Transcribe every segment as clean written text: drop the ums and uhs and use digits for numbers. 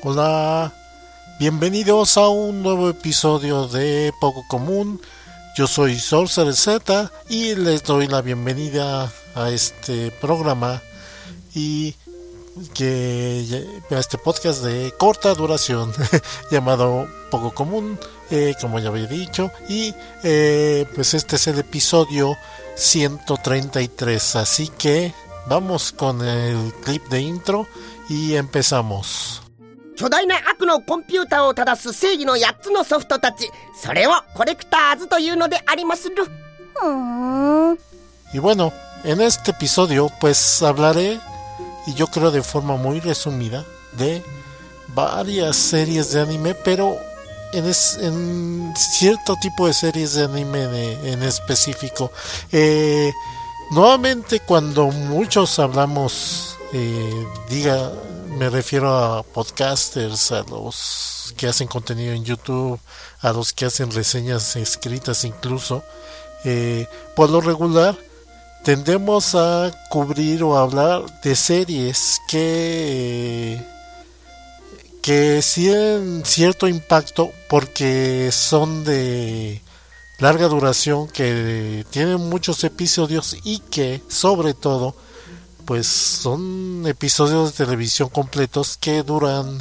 Hola, bienvenidos a un nuevo episodio de Poco Común. Yo soy Sorcerer Z y les doy la bienvenida a este programa y a este podcast de corta duración llamado Poco Común, como ya había dicho, y pues este es el episodio 133, así que vamos con el clip de intro y empezamos. 巨大な悪のコンピューターを正す正義の8つのソフトたち、それをコレクターズというのでありまする。 Y bueno, en este episodio pues hablaré, y yo creo de forma muy resumida, de varias series de anime, pero en cierto tipo de series de anime en específico. Nuevamente, cuando muchos hablamos, me refiero a podcasters, a los que hacen contenido en YouTube, a los que hacen reseñas escritas incluso, por lo regular tendemos a cubrir o hablar de series que tienen cierto impacto porque son de larga duración, que tienen muchos episodios y que sobre todo pues son episodios de televisión completos que duran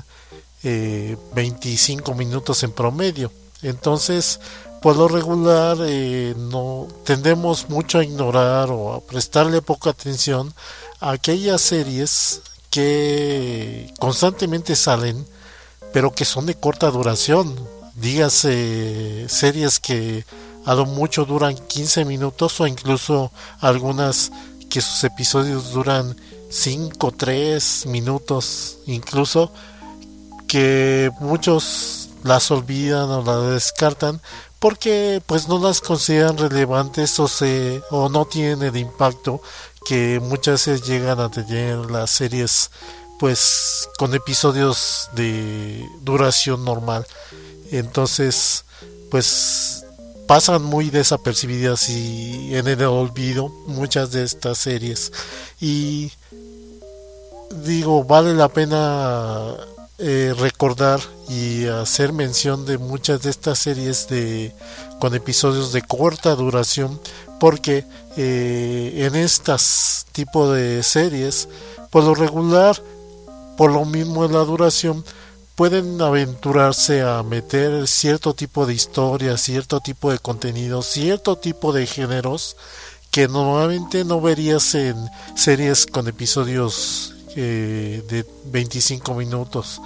25 minutos en promedio. Entonces, por lo regular, no tendemos mucho a ignorar o a prestarle poca atención a aquellas series que constantemente salen, pero que son de corta duración. Dígase series que a lo mucho duran 15 minutos o incluso algunas que sus episodios duran 5, 3 minutos, incluso, que muchos las olvidan o las descartan porque pues no las consideran relevantes o no tienen el impacto que muchas veces llegan a tener las series pues con episodios de duración normal. Entonces pues pasan muy desapercibidas y en el olvido muchas de estas series, y digo, vale la pena recordar y hacer mención de muchas de estas series con episodios de corta duración, porque en estas tipo de series por lo regular, por lo mismo de la duración, pueden aventurarse a meter cierto tipo de historia, cierto tipo de contenido, cierto tipo de géneros que normalmente no verías en series con episodios de 25 minutos.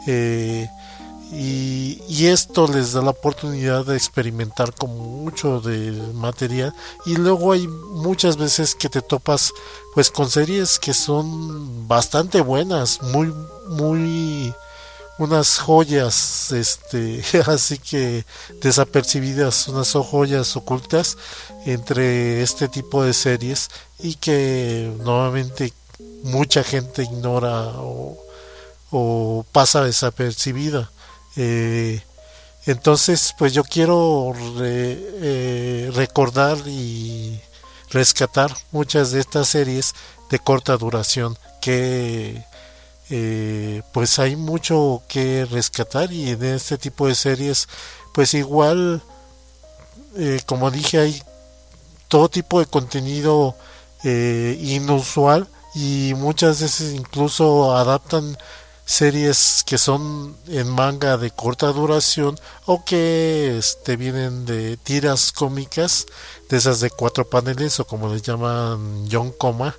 Y esto les da la oportunidad de experimentar con mucho de material, y luego hay muchas veces que te topas pues con series que son bastante buenas, muy unas joyas, así que desapercibidas, unas joyas ocultas entre este tipo de series y que normalmente mucha gente ignora o pasa desapercibida. Entonces pues yo quiero recordar y rescatar muchas de estas series de corta duración que pues hay mucho que rescatar, y en este tipo de series pues igual, como dije, hay todo tipo de contenido inusual, y muchas veces incluso adaptan series que son en manga de corta duración o que vienen de tiras cómicas, de esas de 4 paneles, o como les llaman yonkoma,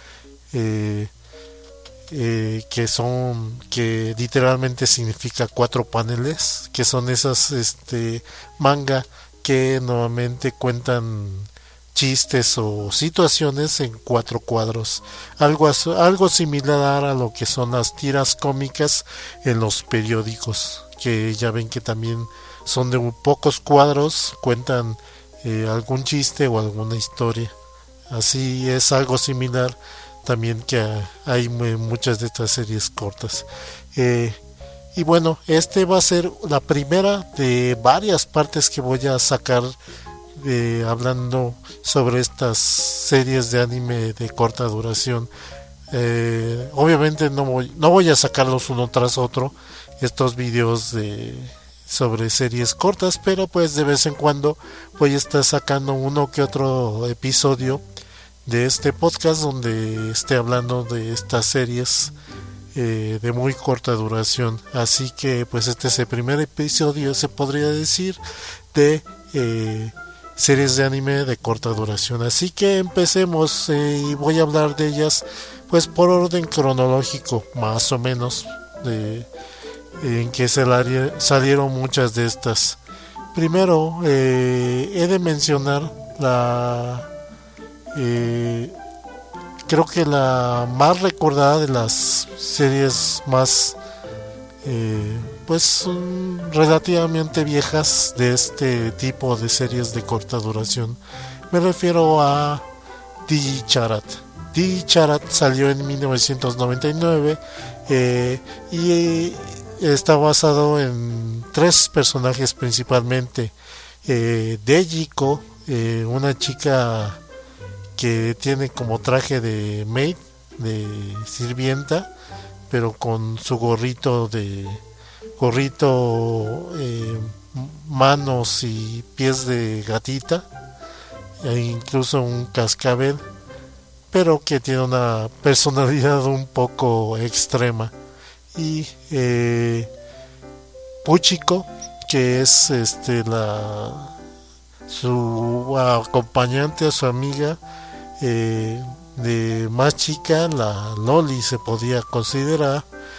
que literalmente significa 4 paneles, que son esas manga que normalmente cuentan chistes o situaciones en 4 cuadros, algo similar a lo que son las tiras cómicas en los periódicos, que ya ven que también son de pocos cuadros, cuentan algún chiste o alguna historia. Así es, algo similar también que hay muchas de estas series cortas. Y bueno, va a ser la primera de varias partes que voy a sacar hablando sobre estas series de anime de corta duración. Obviamente no voy a sacarlos uno tras otro, estos videos sobre series cortas, pero pues de vez en cuando voy a estar sacando uno que otro episodio de este podcast donde esté hablando de estas series de muy corta duración. Así que pues este es el primer episodio, se podría decir, de series de anime de corta duración. Así que empecemos y voy a hablar de ellas pues por orden cronológico, más o menos, en que salieron muchas de estas. Primero he de mencionar creo que la más recordada de las series más pues relativamente viejas de este tipo de series de corta duración. Me refiero a Digi-Charat. Digi-Charat salió en 1999 y está basado en 3 personajes principalmente. Dejiko, una chica que tiene como traje de maid, de sirvienta, pero con su gorrito, manos y pies de gatita, e incluso un cascabel, pero que tiene una personalidad un poco extrema. Y Puchiko, que es su acompañante, su amiga de más chica, la Loli se podía considerar,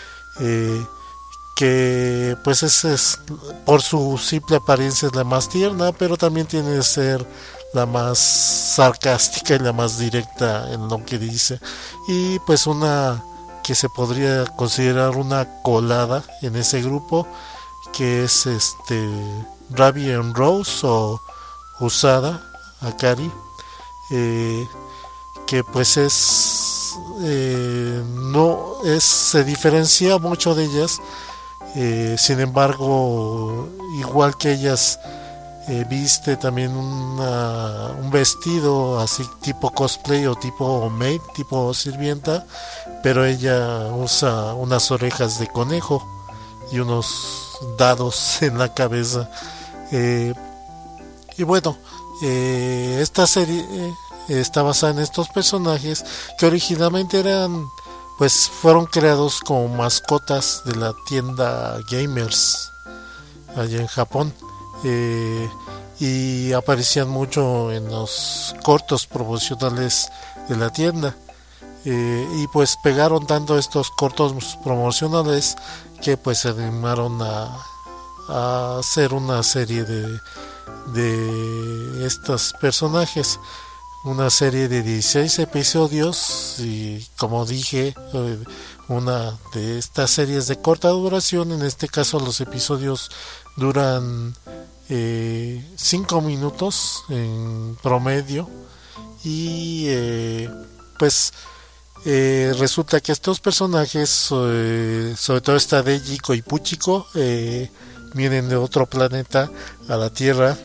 que pues es por su simple apariencia es la más tierna, pero también tiene que ser la más sarcástica y la más directa en lo que dice, y pues una que se podría considerar una colada en ese grupo, que es Ravi and Rose o Usada Akari, que pues se diferencia mucho de ellas. Sin embargo, igual que ellas, viste también un vestido así tipo cosplay o tipo maid, tipo sirvienta, pero ella usa unas orejas de conejo y unos dados en la cabeza. Y bueno, esta serie está basada en estos personajes que originalmente fueron creados como mascotas de la tienda Gamers allá en Japón, y aparecían mucho en los cortos promocionales de la tienda, y pues pegaron tanto estos cortos promocionales que pues se animaron a hacer una serie de estos personajes, una serie de 16 episodios, y como dije, una de estas series de corta duración. En este caso los episodios duran 5 minutos en promedio, y resulta que estos personajes, sobre todo esta Dejiko y Puchiko, vienen de otro planeta a la Tierra,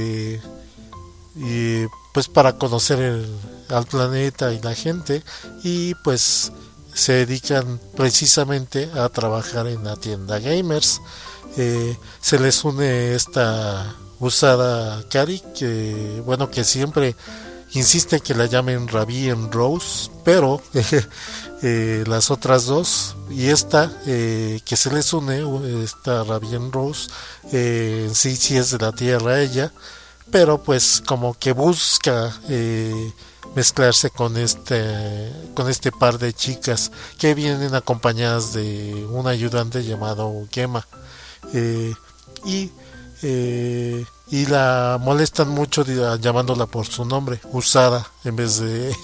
y pues para conocer al planeta y la gente, y pues se dedican precisamente a trabajar en la tienda Gamers. Se les une esta Usada Kari, que siempre insiste que la llamen Ravi and Rose, pero las otras dos y esta que se les une, esta Ravi and Rose, sí es de la Tierra ella, pero pues como que busca mezclarse con este par de chicas que vienen acompañadas de un ayudante llamado Gema, y la molestan mucho llamándola por su nombre, Usada, en vez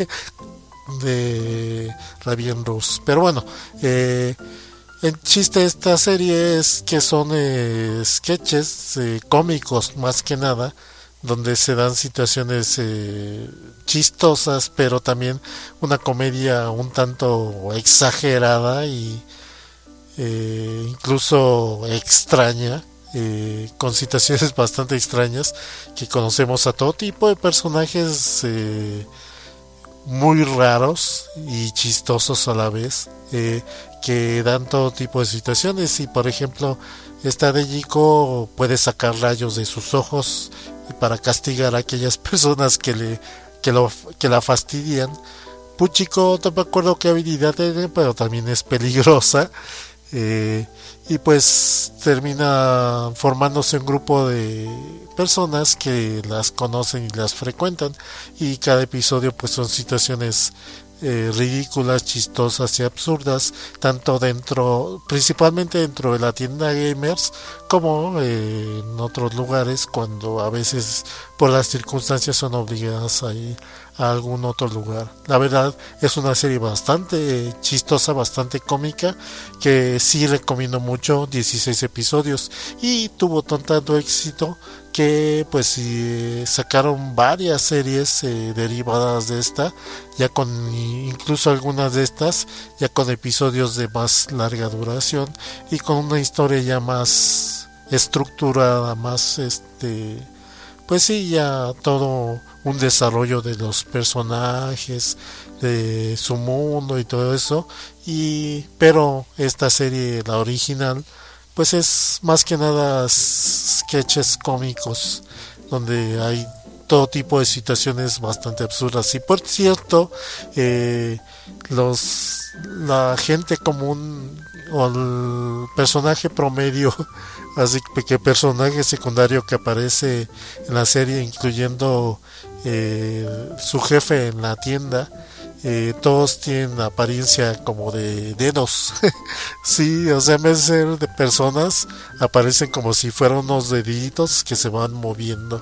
de Ravi and Rose. Pero bueno, el chiste de esta serie es que son sketches cómicos más que nada, donde se dan situaciones chistosas, pero también una comedia un tanto exagerada y incluso extraña, con situaciones bastante extrañas, que conocemos a todo tipo de personajes muy raros y chistosos a la vez, que dan todo tipo de situaciones. Y por ejemplo, esta de Jiko puede sacar rayos de sus ojos para castigar a aquellas personas que la fastidian. Puchiko no me acuerdo qué habilidad tiene, pero también es peligrosa. Y pues termina formándose un grupo de personas que las conocen y las frecuentan, y cada episodio pues son situaciones ridículas, chistosas y absurdas, tanto principalmente dentro de la tienda gamers, como en otros lugares, cuando a veces por las circunstancias son obligadas a ir a algún otro lugar. La verdad es una serie bastante chistosa, bastante cómica, que sí recomiendo mucho. 16 episodios, y tuvo tanto éxito que pues sacaron varias series derivadas de esta, ya con incluso algunas de estas ya con episodios de más larga duración y con una historia ya más estructurada, más pues sí, ya todo un desarrollo de los personajes, de su mundo y todo eso. Pero esta serie, la original, pues es más que nada sketches cómicos, donde hay todo tipo de situaciones bastante absurdas. Y por cierto, la gente común o el personaje promedio, así que personaje secundario que aparece en la serie, incluyendo su jefe en la tienda, todos tienen apariencia como de dedos. Sí, o sea, en vez de ser de personas, aparecen como si fueran unos deditos que se van moviendo.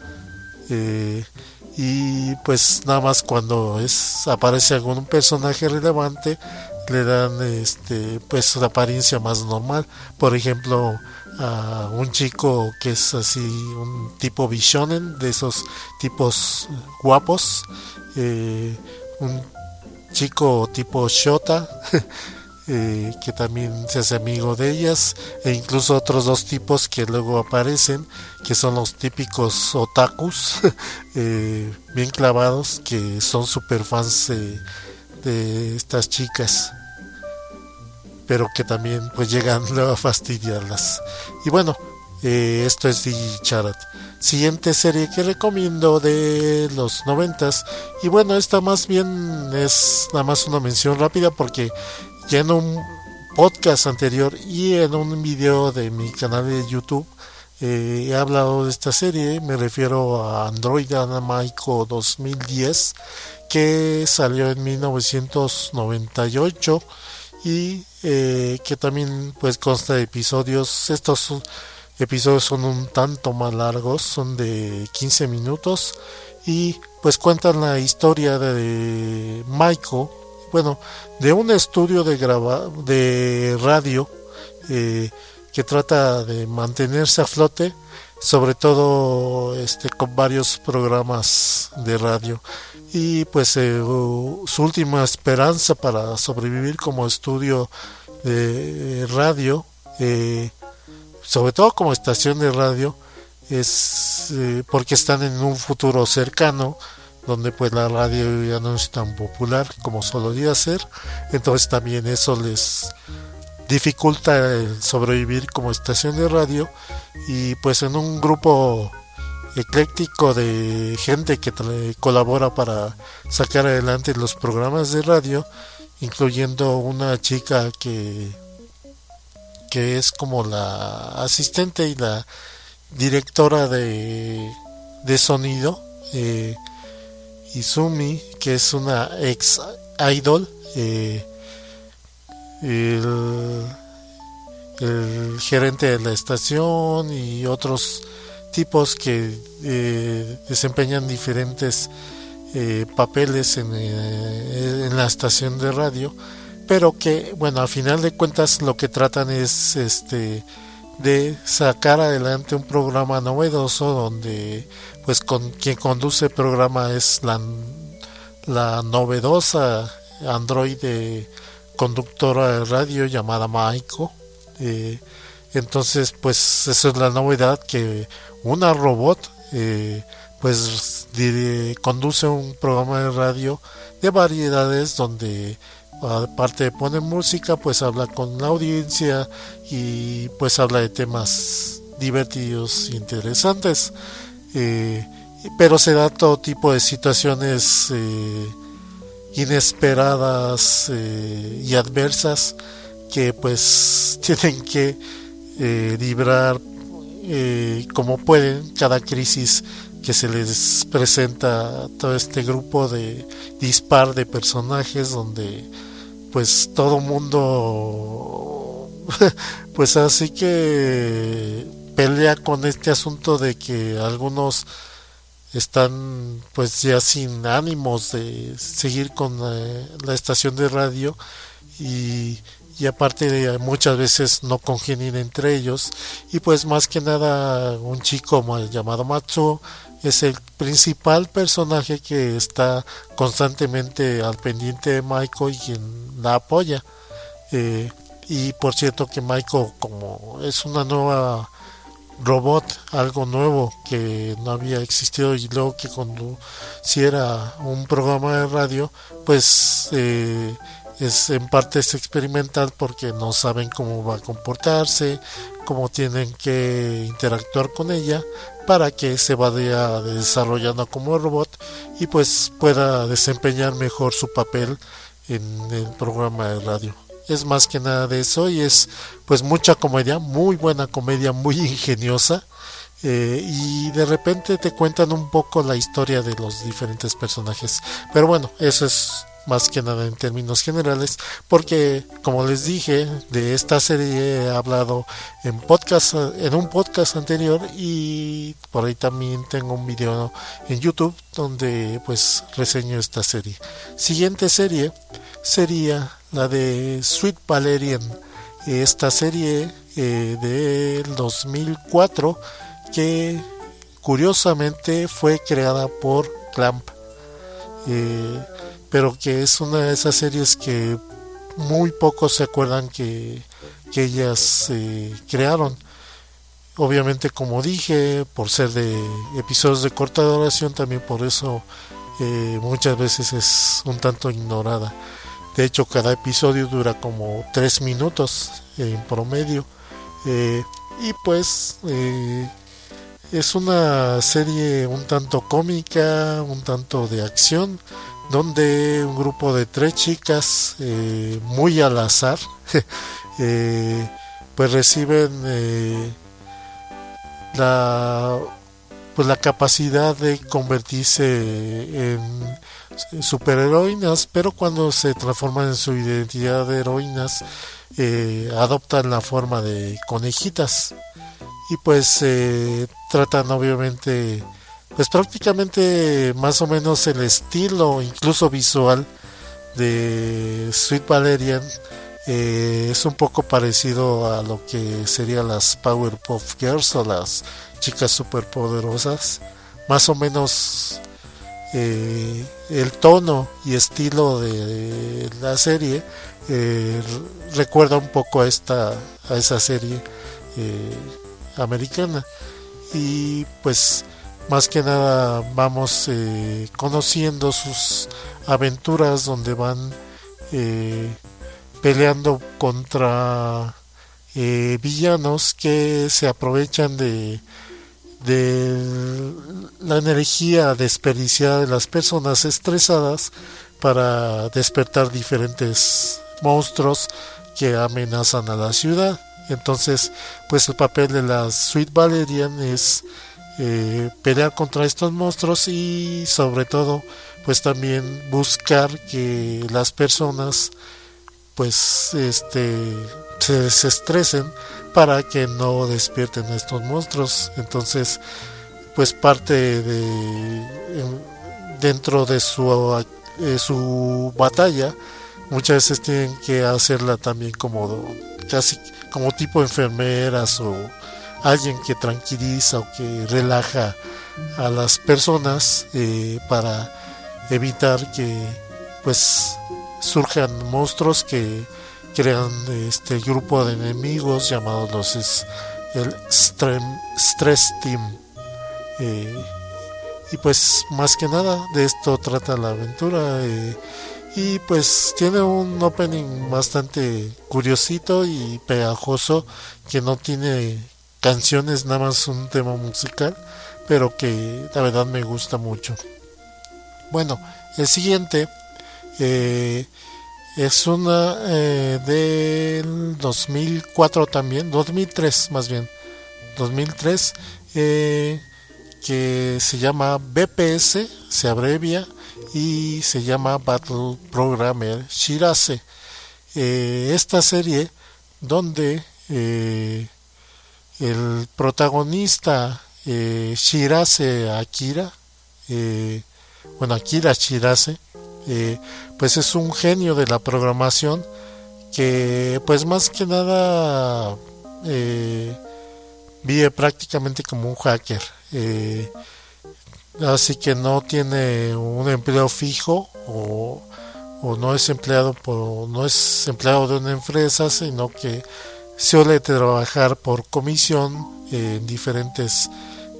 Y pues nada más cuando aparece algún personaje relevante, le dan pues la apariencia más normal. Por ejemplo, a un chico que es así, un tipo bishonen, de esos tipos guapos, un chico tipo Shota, que también se hace amigo de ellas, e incluso otros dos tipos que luego aparecen, que son los típicos otakus, bien clavados, que son super fans de estas chicas, pero que también pues llegan luego a fastidiarlas. Y bueno, esto es DigiCharat. Siguiente serie que recomiendo, de los 90s, y bueno, esta más bien es nada más una mención rápida, porque ya en un podcast anterior y en un video de mi canal de YouTube he hablado de esta serie. Me refiero a Android Dynamico 2010, que salió en 1998 y que también pues consta de episodios. Estos episodios son un tanto más largos, son de 15 minutos, y pues cuentan la historia de Maiko, bueno, de un estudio de radio, que trata de mantenerse a flote, sobre todo con varios programas de radio, y pues su última esperanza para sobrevivir como estudio de radio, sobre todo como estación de radio, es porque están en un futuro cercano, donde pues la radio ya no es tan popular como solía ser. Entonces también eso les dificulta el sobrevivir como estación de radio, y pues en un grupo ecléctico de gente que colabora para sacar adelante los programas de radio, incluyendo una chica que es como la asistente y la directora de sonido, Izumi, que es una ex idol, el gerente de la estación y otros tipos que desempeñan diferentes papeles en la estación de radio, pero que bueno, al final de cuentas lo que tratan es de sacar adelante un programa novedoso, donde pues quien conduce el programa es la novedosa androide conductora de radio llamada Maiko. Entonces pues eso es la novedad, que una robot pues conduce un programa de radio de variedades donde aparte de poner música, pues habla con la audiencia y pues habla de temas divertidos e interesantes, pero se da todo tipo de situaciones inesperadas y adversas que pues tienen que librar como pueden cada crisis que se les presenta a todo este grupo de dispar de personajes donde pues todo mundo pues así que pelea con este asunto de que algunos están pues ya sin ánimos de seguir con la estación de radio y aparte de muchas veces no congenian entre ellos y pues más que nada un chico llamado Matsuo es el principal personaje que está constantemente al pendiente de Maiko y quien la apoya, y por cierto que Maiko, como es una nueva robot, algo nuevo que no había existido y luego que conduciera un programa de radio, pues es en parte es experimental porque no saben cómo va a comportarse, cómo tienen que interactuar con ella para que se vaya desarrollando como robot y pues pueda desempeñar mejor su papel en el programa de radio. Es más que nada de eso y es pues mucha comedia, muy buena comedia, muy ingeniosa, y de repente te cuentan un poco la historia de los diferentes personajes, pero bueno, eso es más que nada en términos generales, porque como les dije, de esta serie he hablado en un podcast anterior y por ahí también tengo un video en YouTube donde pues reseño esta serie. Siguiente serie sería la de Sweet Valerian, esta serie del 2004 que curiosamente fue creada por Clamp, pero que es una de esas series que muy pocos se acuerdan que ellas crearon. Obviamente, como dije, por ser de episodios de corta duración, también por eso muchas veces es un tanto ignorada. De hecho, cada episodio dura como 3 minutos en promedio, y pues es una serie un tanto cómica, un tanto de acción, donde un grupo de 3 chicas muy al azar pues reciben la capacidad de convertirse en superheroínas, pero cuando se transforman en su identidad de heroínas adoptan la forma de conejitas y pues tratan obviamente pues prácticamente más o menos el estilo incluso visual de Sweet Valerian. Es un poco parecido a lo que serían las Powerpuff Girls o las chicas superpoderosas, más o menos. El tono y estilo de la serie recuerda un poco a esa serie americana y pues más que nada vamos conociendo sus aventuras donde van peleando contra villanos que se aprovechan de la energía desperdiciada de las personas estresadas para despertar diferentes monstruos que amenazan a la ciudad. Entonces, pues el papel de la Sweet Valerian es pelear contra estos monstruos y sobre todo pues también buscar que las personas pues se desestresen para que no despierten a estos monstruos. Entonces pues parte dentro de su batalla muchas veces tienen que hacerla también como casi como tipo enfermeras o alguien que tranquiliza o que relaja a las personas para evitar que pues surjan monstruos que crean este grupo de enemigos llamados el Stress Team, y pues más que nada de esto trata la aventura. Y pues tiene un opening bastante curiosito y pegajoso, que no tiene canciones, nada más un tema musical, pero que la verdad me gusta mucho. Bueno, el siguiente es una del 2004 también, 2003 más bien, 2003, que se llama BPS, se abrevia, y se llama Battle Programmer Shirase. Esta serie donde el protagonista Shirase Akira, Akira Shirase, pues es un genio de la programación que pues más que nada vive prácticamente como un hacker. Así que no tiene un empleo fijo o no es empleado de una empresa, sino que suele trabajar por comisión en diferentes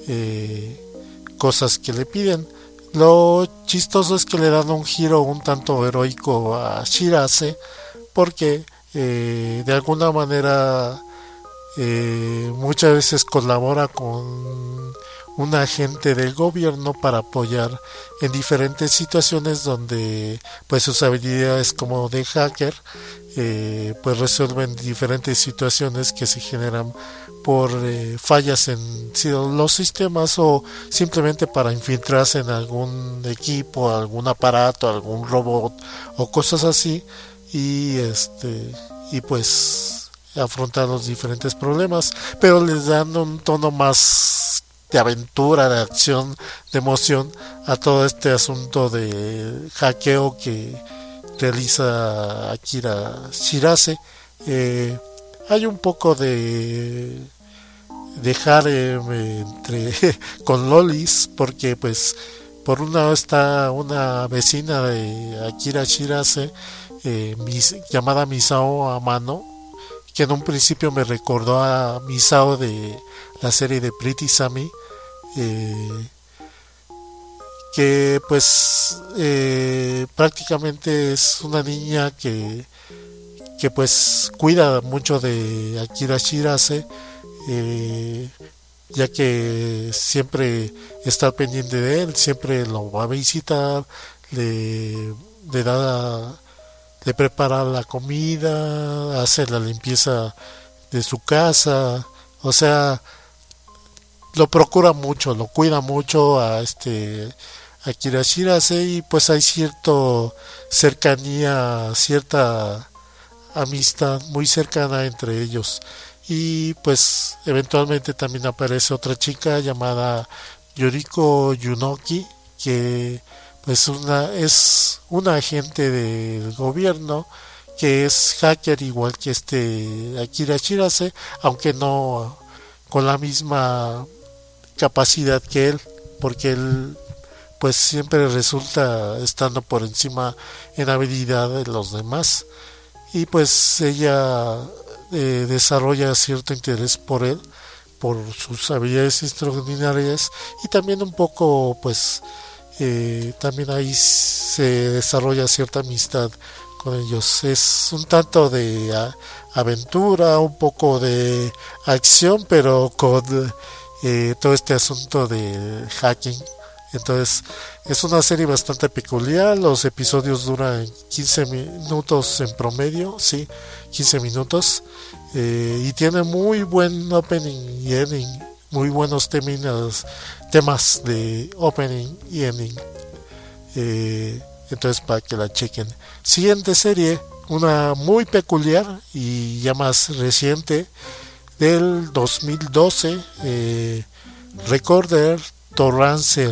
cosas que le piden. Lo chistoso es que le dan un giro un tanto heroico a Shirase, porque de alguna manera muchas veces colabora con un agente del gobierno para apoyar en diferentes situaciones donde pues sus habilidades como de hacker pues resuelven diferentes situaciones que se generan por fallas en los sistemas, o simplemente para infiltrarse en algún equipo, algún aparato, algún robot o cosas así, y pues afrontar los diferentes problemas, pero les dan un tono más de aventura, de acción, de emoción a todo este asunto de hackeo que realiza Akira Shirase. Hay un poco de harem con lolis, porque pues por un lado está una vecina de Akira Shirase llamada Misao Amano, que en un principio me recordó a Misao de la serie de Pretty Sammy, que pues prácticamente es una niña que pues cuida mucho de Akira Shirase, ya que siempre está pendiente de él, siempre lo va a visitar, le prepara la comida, hace la limpieza de su casa, o sea, lo procura mucho, lo cuida mucho a Akira Shirase, y pues hay cierta cercanía, cierta amistad muy cercana entre ellos. Y pues eventualmente también aparece otra chica llamada Yoriko Yunoki, que pues es una agente del gobierno, que es hacker igual que Akira Shirase, aunque no con la misma capacidad que él, porque él pues siempre resulta estando por encima en habilidad de los demás, y pues ella desarrolla cierto interés por él, por sus habilidades extraordinarias, y también un poco pues también ahí se desarrolla cierta amistad con ellos. Es un tanto de aventura, un poco de acción, pero con todo este asunto de hacking. Entonces es una serie bastante peculiar. Los episodios duran 15 minutos en promedio, sí, 15 minutos, y tiene muy buen opening y ending, muy buenos temas de opening y ending. Entonces para que la chequen. Siguiente serie, una muy peculiar y ya más reciente, del 2012, Recorder to Rancel.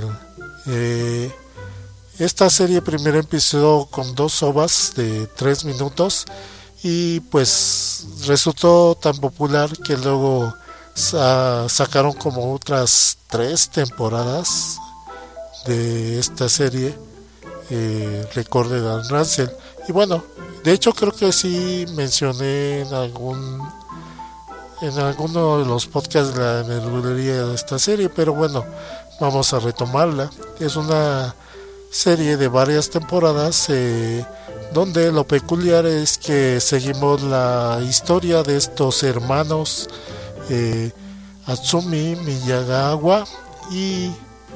Esta serie primero empezó con 2 ovas de 3 minutos, y pues resultó tan popular que luego sacaron como otras 3 temporadas de esta serie, Recorder to Rancel. Y bueno, de hecho creo que sí mencioné en en alguno de los podcasts de la nerdulería de esta serie, pero bueno, vamos a retomarla. Es una serie de varias temporadas donde lo peculiar es que seguimos la historia de estos hermanos Atsumi Miyagawa y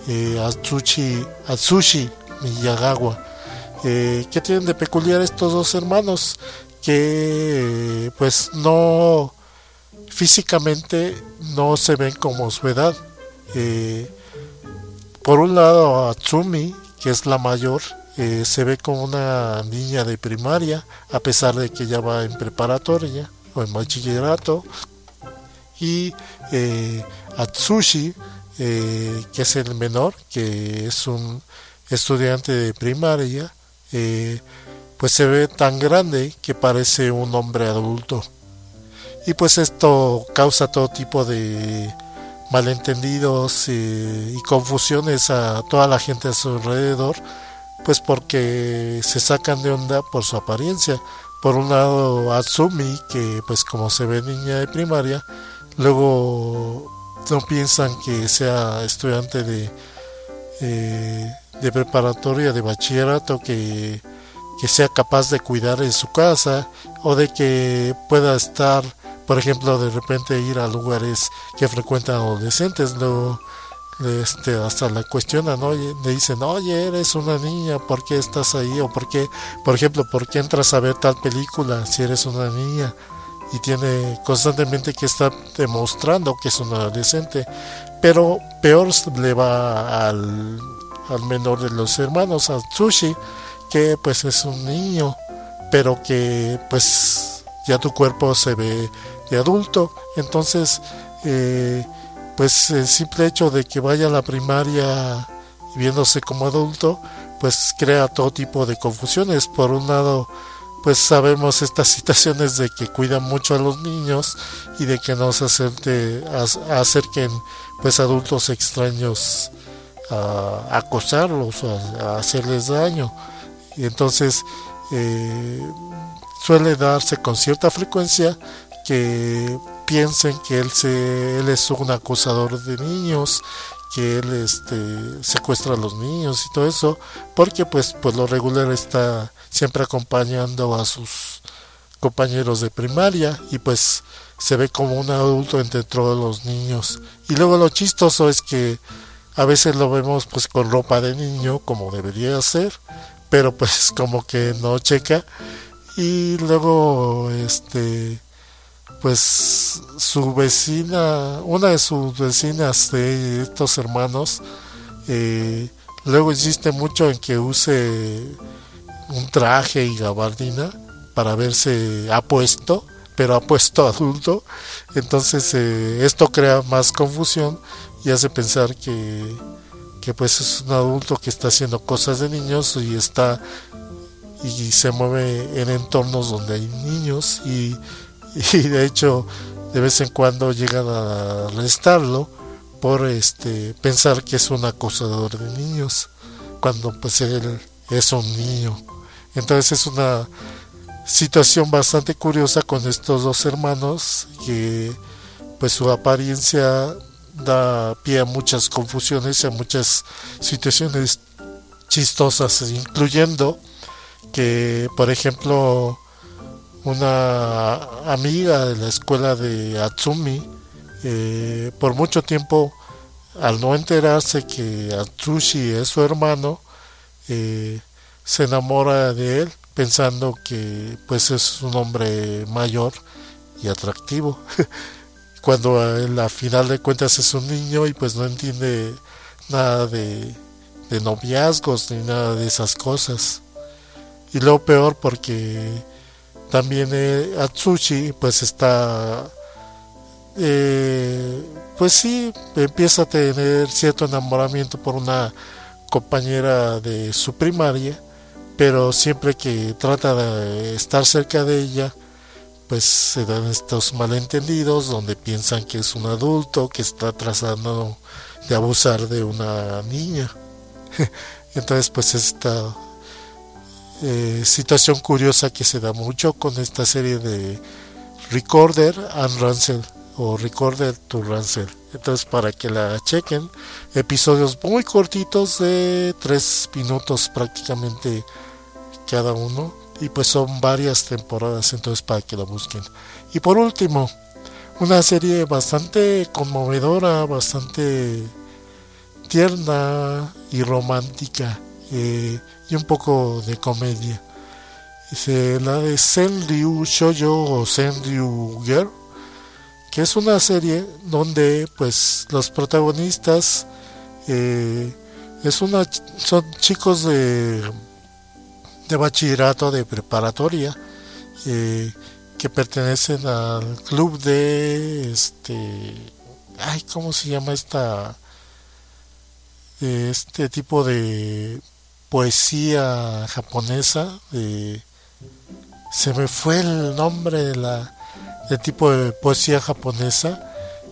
Atsushi Miyagawa. ¿Qué tienen de peculiar estos dos hermanos? Que pues no, físicamente no se ven como su edad. Por un lado, Atsumi, que es la mayor, se ve como una niña de primaria, a pesar de que ya va en preparatoria o en bachillerato. Y Atsushi, que es el menor, que es un estudiante de primaria, pues se ve tan grande que parece un hombre adulto. Y pues esto causa todo tipo de malentendidos y confusiones a toda la gente a su alrededor, pues porque se sacan de onda por su apariencia. Por un lado, Atsumi, que pues como se ve niña de primaria, luego no piensan que sea estudiante de preparatoria, de bachillerato, que sea capaz de cuidar en su casa, o de que pueda estar, por ejemplo, de repente ir a lugares que frecuentan adolescentes. Luego hasta la cuestionan, ¿no? Le dicen, oye, eres una niña, ¿por qué estás ahí? O por ejemplo, ¿por qué entras a ver tal película si eres una niña? Y tiene constantemente que estar demostrando que es un adolescente. Pero peor le va al menor de los hermanos, a Tsushi, que pues es un niño, pero que pues ya tu cuerpo se ve de adulto. Entonces pues el simple hecho de que vaya a la primaria viéndose como adulto, pues crea todo tipo de confusiones. Por un lado, pues sabemos estas situaciones de que cuidan mucho a los niños y de que no se acerquen pues adultos extraños a acosarlos, a hacerles daño. Y entonces suele darse con cierta frecuencia que piensen que él es un acosador de niños, que él secuestra a los niños y todo eso, porque pues lo regular está siempre acompañando a sus compañeros de primaria y pues se ve como un adulto entre todos los niños. Y luego lo chistoso es que a veces lo vemos pues con ropa de niño, como debería ser, pero pues como que no checa. Y luego pues su vecina, una de sus vecinas de estos hermanos, luego insiste mucho en que use un traje y gabardina para verse apuesto, pero apuesto adulto. Entonces esto crea más confusión y hace pensar que pues es un adulto que está haciendo cosas de niños y se mueve en entornos donde hay niños y de hecho de vez en cuando llegan a arrestarlo por pensar que es un acosador de niños cuando pues él es un niño. Entonces es una situación bastante curiosa con estos dos hermanos, que pues su apariencia da pie a muchas confusiones y a muchas situaciones chistosas, incluyendo que, por ejemplo, una amiga de la escuela de Atsumi, por mucho tiempo, al no enterarse que Atsushi es su hermano, se enamora de él pensando que pues es un hombre mayor y atractivo cuando a final de cuentas es un niño y pues no entiende nada de noviazgos ni nada de esas cosas. Y lo peor porque también Atsushi pues está pues sí, empieza a tener cierto enamoramiento por una compañera de su primaria, pero siempre que trata de estar cerca de ella pues se dan estos malentendidos donde piensan que es un adulto que está tratando de abusar de una niña. Entonces pues esta situación curiosa que se da mucho con esta serie de Recorder and Rancel o Recorder to Rancer. Entonces, para que la chequen, episodios muy cortitos de 3 minutos prácticamente cada uno, y pues son varias temporadas, entonces para que la busquen. Y por último, una serie bastante conmovedora, bastante tierna y romántica, y un poco de comedia. La de Senryu Shoujo o Senryu Girl, que es una serie donde pues los protagonistas son chicos de bachillerato, de preparatoria, que pertenecen al club de ¿cómo se llama este tipo de poesía japonesa? Se me fue el nombre del tipo de poesía japonesa,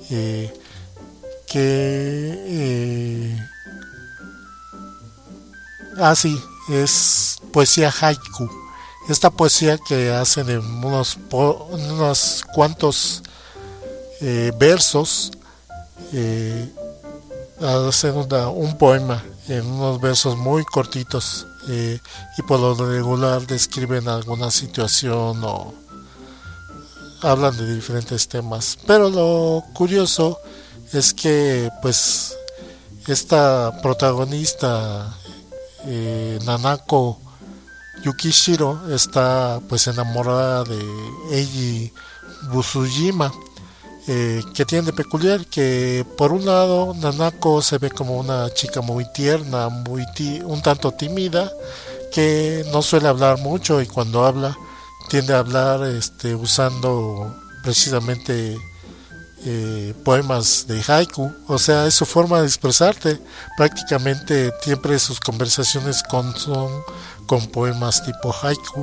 sí, es poesía haiku. Esta poesía que hacen en unos cuantos versos, hacen un poema en unos versos muy cortitos, y por lo regular describen alguna situación o hablan de diferentes temas. Pero lo curioso es que pues esta protagonista, Nanako Yukishiro, está pues enamorada de Eiji Busujima. Que tiene de peculiar que por un lado Nanako se ve como una chica muy tierna, un tanto tímida, que no suele hablar mucho, y cuando habla tiende a hablar usando precisamente poemas de haiku, o sea, es su forma de expresarte. Prácticamente siempre sus conversaciones son con poemas tipo haiku,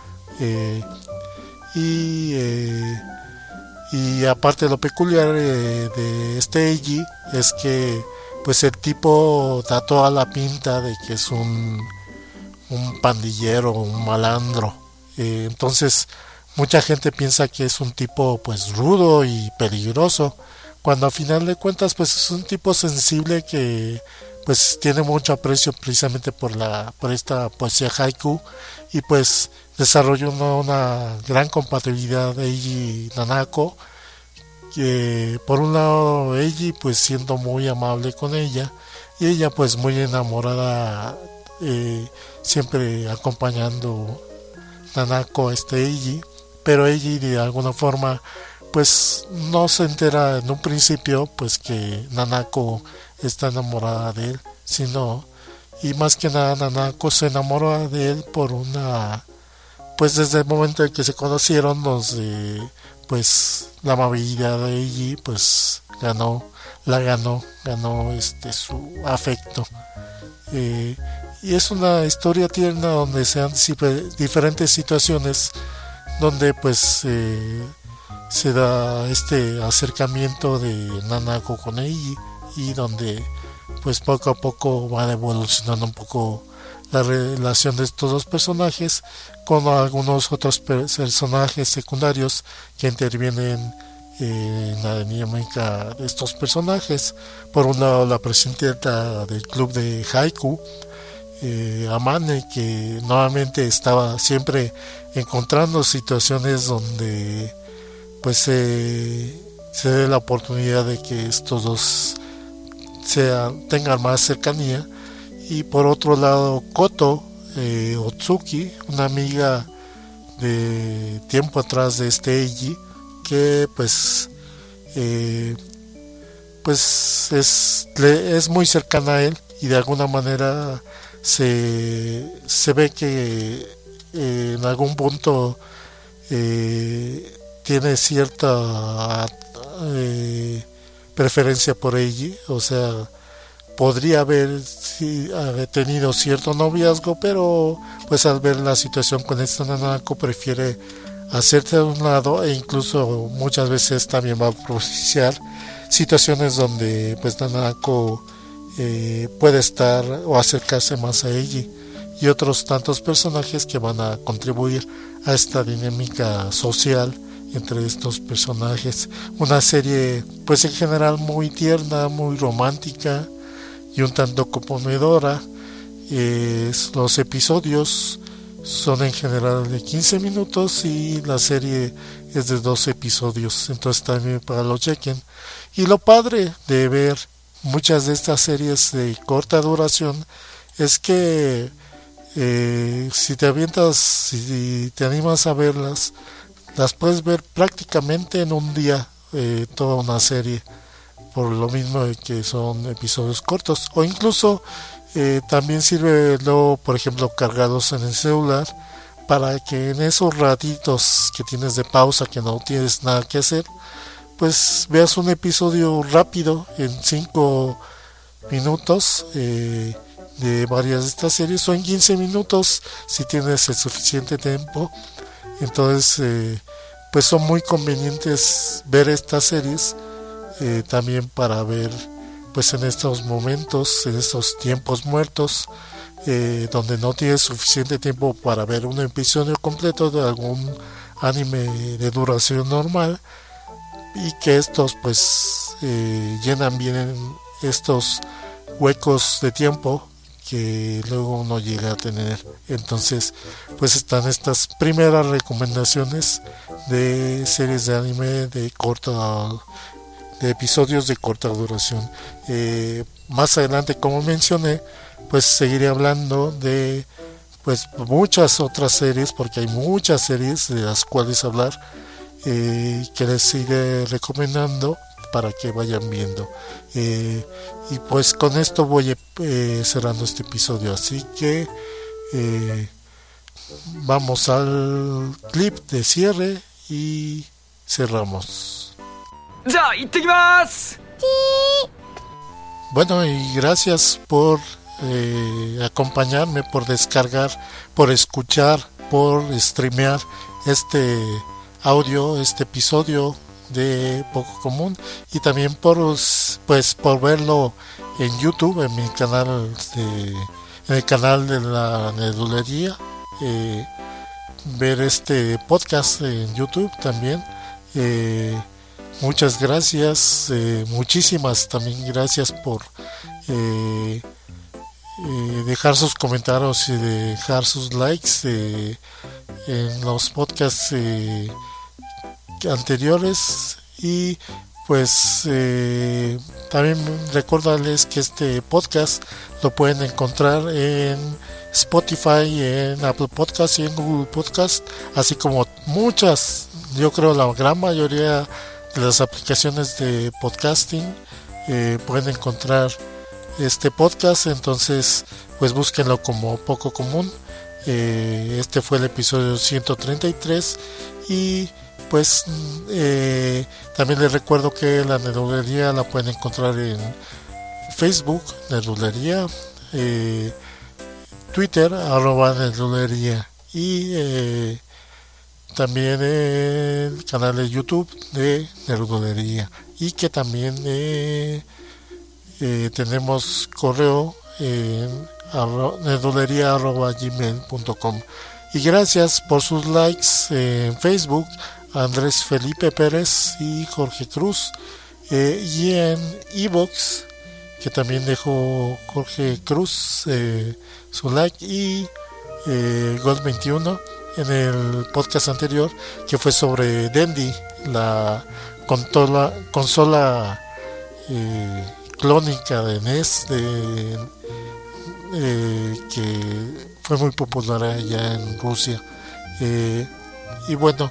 y aparte lo peculiar de este Eiji es que pues el tipo da toda la pinta de que es un pandillero, un malandro. Entonces mucha gente piensa que es un tipo pues rudo y peligroso, cuando a final de cuentas pues es un tipo sensible que pues tiene mucho aprecio precisamente por esta poesía haiku, y pues desarrolló una gran compatibilidad de Eiji y Nanako, que por un lado Eiji pues siendo muy amable con ella, y ella pues muy enamorada, siempre acompañando Nanako a Eiji, pero Eiji de alguna forma pues no se entera en un principio pues que Nanako está enamorada de él, sino, y más que nada Nanako se enamora de él pues desde el momento en que se conocieron, pues la amabilidad de Eiji pues ganó su afecto, y es una historia tierna donde se dan diferentes situaciones donde pues se da este acercamiento de Nanako con Eiji, y donde pues poco a poco va evolucionando un poco la relación de estos dos personajes con algunos otros personajes secundarios que intervienen en la dinámica de estos personajes. Por un lado, la presidenta del club de haiku, Amane, que nuevamente estaba siempre encontrando situaciones donde pues se dé la oportunidad de que estos dos tengan más cercanía. Y por otro lado, Koto Otsuki, una amiga de tiempo atrás de Eiji, que pues es muy cercana a él, y de alguna manera se ve que en algún punto tiene cierta preferencia por Eiji, o sea, podría haber tenido cierto noviazgo, pero pues al ver la situación con esta Nanako prefiere hacerse a un lado, e incluso muchas veces también va a propiciar situaciones donde pues Nanako puede estar o acercarse más a Eiji, y otros tantos personajes que van a contribuir a esta dinámica social entre estos personajes. Una serie pues en general muy tierna, muy romántica y un tanto conmovedora. Los episodios son en general de 15 minutos y la serie es de 12 episodios, entonces también para lo chequen. Y lo padre de ver muchas de estas series de corta duración es que si te animas a verlas, las puedes ver prácticamente en un día, toda una serie, por lo mismo de que son episodios cortos. O incluso también sirve luego, por ejemplo, cargados en el celular, para que en esos ratitos que tienes de pausa, que no tienes nada que hacer, pues veas un episodio rápido en 5 minutos de varias de estas series, o en 15 minutos si tienes el suficiente tiempo. Entonces pues son muy convenientes ver estas series, también para ver pues en estos momentos, en estos tiempos muertos, donde no tienes suficiente tiempo para ver un episodio completo de algún anime de duración normal, y que estos pues llenan bien estos huecos de tiempo que luego uno llega a tener. Entonces pues están estas primeras recomendaciones de series de anime de episodios de corta duración. Más adelante, como mencioné, pues seguiré hablando de pues muchas otras series, porque hay muchas series de las cuales hablar, que les iré recomendando para que vayan viendo. Y pues con esto voy cerrando este episodio, así que vamos al clip de cierre y cerramos. Bueno, y gracias por acompañarme, por descargar, por escuchar, por streamear este audio, este episodio de Poco Común, y también por verlo en YouTube, en mi canal, en el canal de la Nerdulería, ver este podcast en YouTube también. Muchas gracias, muchísimas también gracias por dejar sus comentarios y dejar sus likes en los podcasts anteriores. Y pues también recordarles que este podcast lo pueden encontrar en Spotify, en Apple Podcast y en Google Podcast, así como muchas, yo creo la gran mayoría de las aplicaciones de podcasting. Pueden encontrar este podcast, entonces pues búsquenlo como Poco Común. Este fue el episodio 133, y pues también les recuerdo que la Nerdulería la pueden encontrar en Facebook, Nerdulería, Twitter, @Nerdulería, y también el canal de YouTube de Nerdulería, y que también tenemos correo en nerdulería@gmail.com. Y gracias por sus likes en Facebook, Andrés Felipe Pérez y Jorge Cruz, y en iVoox, que también dejó Jorge Cruz su like, y God21 en el podcast anterior, que fue sobre Dendy, la consola clónica de NES, que fue muy popular allá en Rusia. Y bueno,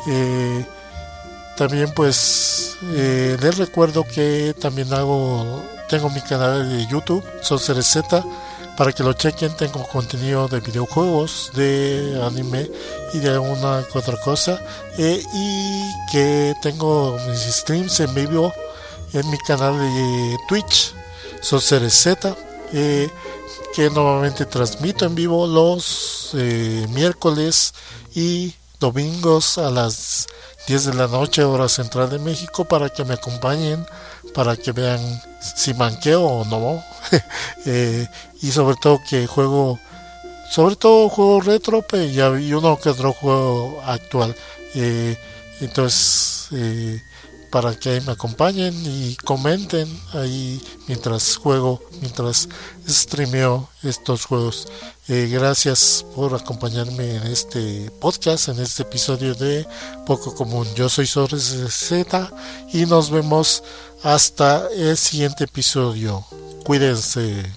también pues les recuerdo que también tengo mi canal de YouTube, SoCRZ, para que lo chequen. Tengo contenido de videojuegos, de anime y de alguna que otra cosa, y que tengo mis streams en vivo en mi canal de Twitch, SoCRZ, que normalmente transmito en vivo los miércoles y domingos a las 10 de la noche, hora central de México, para que me acompañen, para que vean si manqueo o no. Y sobre todo que juego retro, y uno que otro juego actual. Entonces, para que ahí me acompañen y comenten ahí mientras juego, mientras streameo estos juegos. Gracias por acompañarme en este podcast, en este episodio de Poco Común. Yo soy Sores Z y nos vemos hasta el siguiente episodio. Cuídense.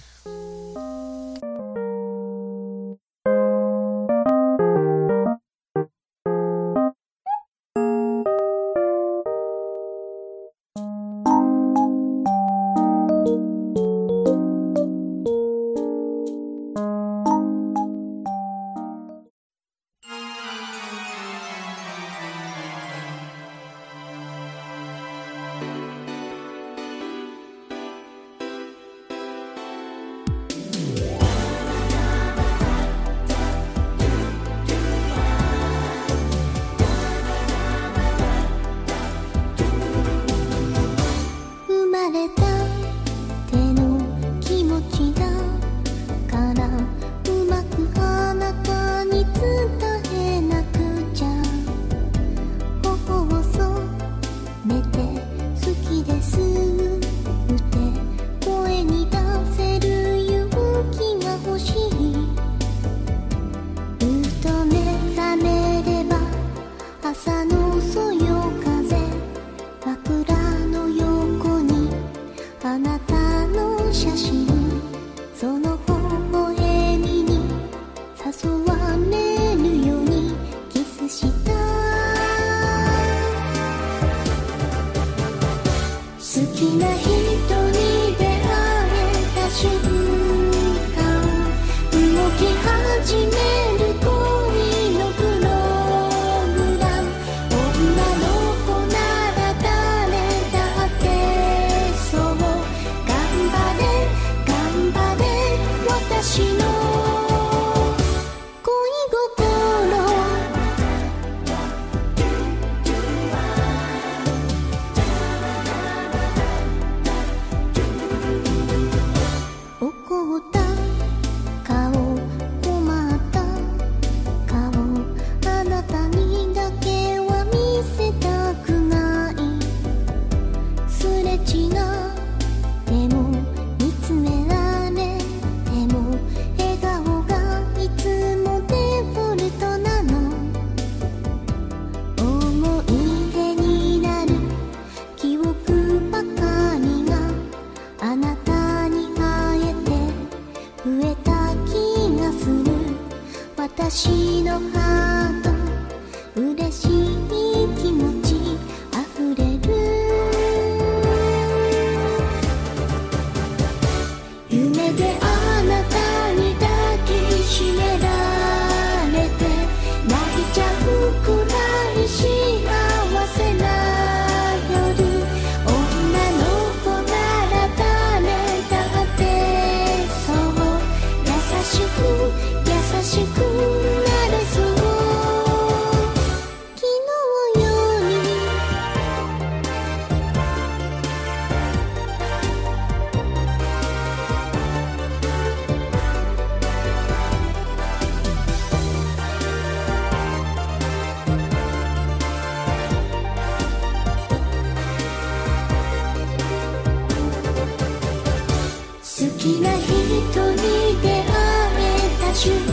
好きな人に出会えた瞬間